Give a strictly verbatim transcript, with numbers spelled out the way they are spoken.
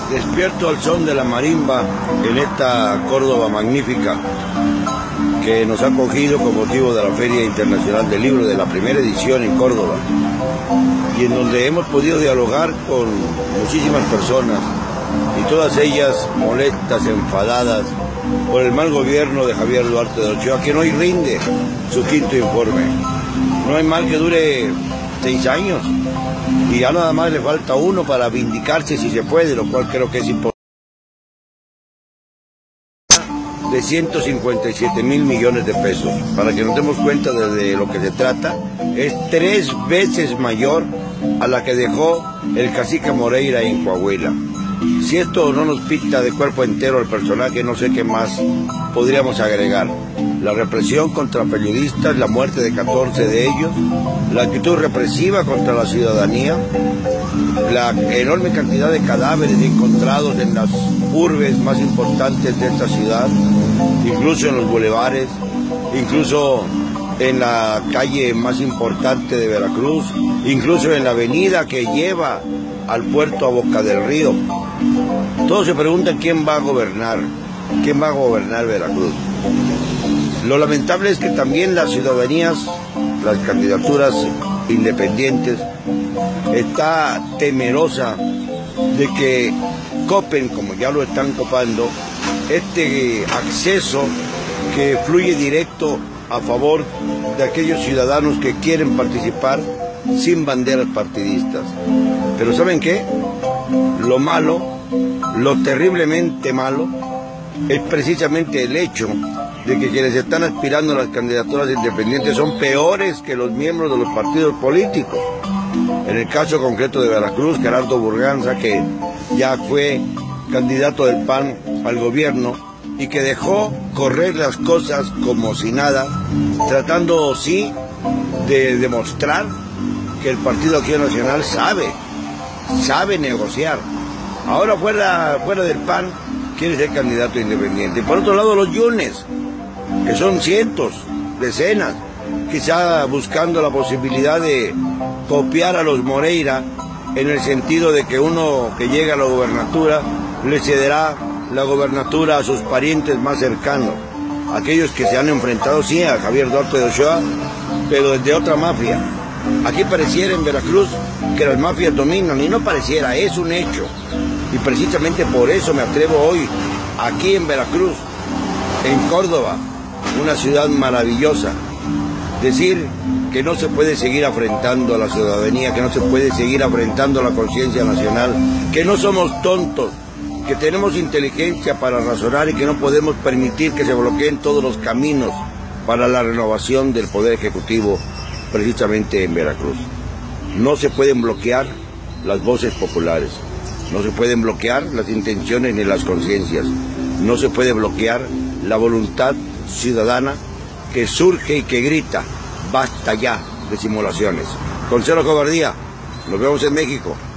Despierto al son de la marimba en esta Córdoba magnífica que nos ha acogido con motivo de la Feria Internacional del Libro de la primera edición en Córdoba, y en donde hemos podido dialogar con muchísimas personas, y todas ellas molestas, enfadadas por el mal gobierno de Javier Duarte de Ochoa, que hoy rinde su quinto informe. No hay mal que dure seis años, y ya nada más le falta uno para vindicarse si se puede, lo cual creo que es importante. De ciento cincuenta y siete mil millones de pesos, para que nos demos cuenta de lo que se trata, es tres veces mayor a la que dejó el cacique Moreira en Coahuila. Si esto no nos pinta de cuerpo entero al personaje, no sé qué más podríamos agregar. La represión contra periodistas, la muerte de catorce de ellos, la actitud represiva contra la ciudadanía, la enorme cantidad de cadáveres encontrados en las urbes más importantes de esta ciudad, incluso en los bulevares, incluso en la calle más importante de Veracruz, incluso en la avenida que lleva al puerto a Boca del Río. Todos se preguntan quién va a gobernar, quién va a gobernar Veracruz. Lo lamentable es que también las ciudadanías, las candidaturas independientes, está temerosa de que copen, como ya lo están copando, este acceso que fluye directo a favor de aquellos ciudadanos que quieren participar sin banderas partidistas. Pero ¿saben qué? Lo malo, lo terriblemente malo, es precisamente el hecho de que quienes están aspirando a las candidaturas independientes son peores que los miembros de los partidos políticos. En el caso concreto de Veracruz, Gerardo Burganza, que ya fue candidato del P A N al gobierno y que dejó correr las cosas como si nada, tratando sí de demostrar que el Partido Acción Nacional sabe, sabe negociar. Ahora fuera, fuera del P A N quiere ser candidato independiente. Por otro lado, los Yunes, que son cientos, decenas, quizá buscando la posibilidad de copiar a los Moreira, en el sentido de que uno que llega a la gobernatura le cederá la gobernatura a sus parientes más cercanos, aquellos que se han enfrentado sí a Javier Duarte de Ochoa, pero desde otra mafia. Aquí pareciera en Veracruz que las mafias dominan, y no pareciera, es un hecho. Y precisamente por eso me atrevo hoy, aquí en Veracruz, en Córdoba, una ciudad maravillosa, decir que no se puede seguir afrentando a la ciudadanía, que no se puede seguir afrentando a la conciencia nacional, que no somos tontos, que tenemos inteligencia para razonar y que no podemos permitir que se bloqueen todos los caminos para la renovación del Poder Ejecutivo, precisamente en Veracruz. No se pueden bloquear las voces populares, no se pueden bloquear las intenciones ni las conciencias, no se puede bloquear la voluntad ciudadana que surge y que grita: basta ya de simulaciones. Con cero cobardía, nos vemos en México.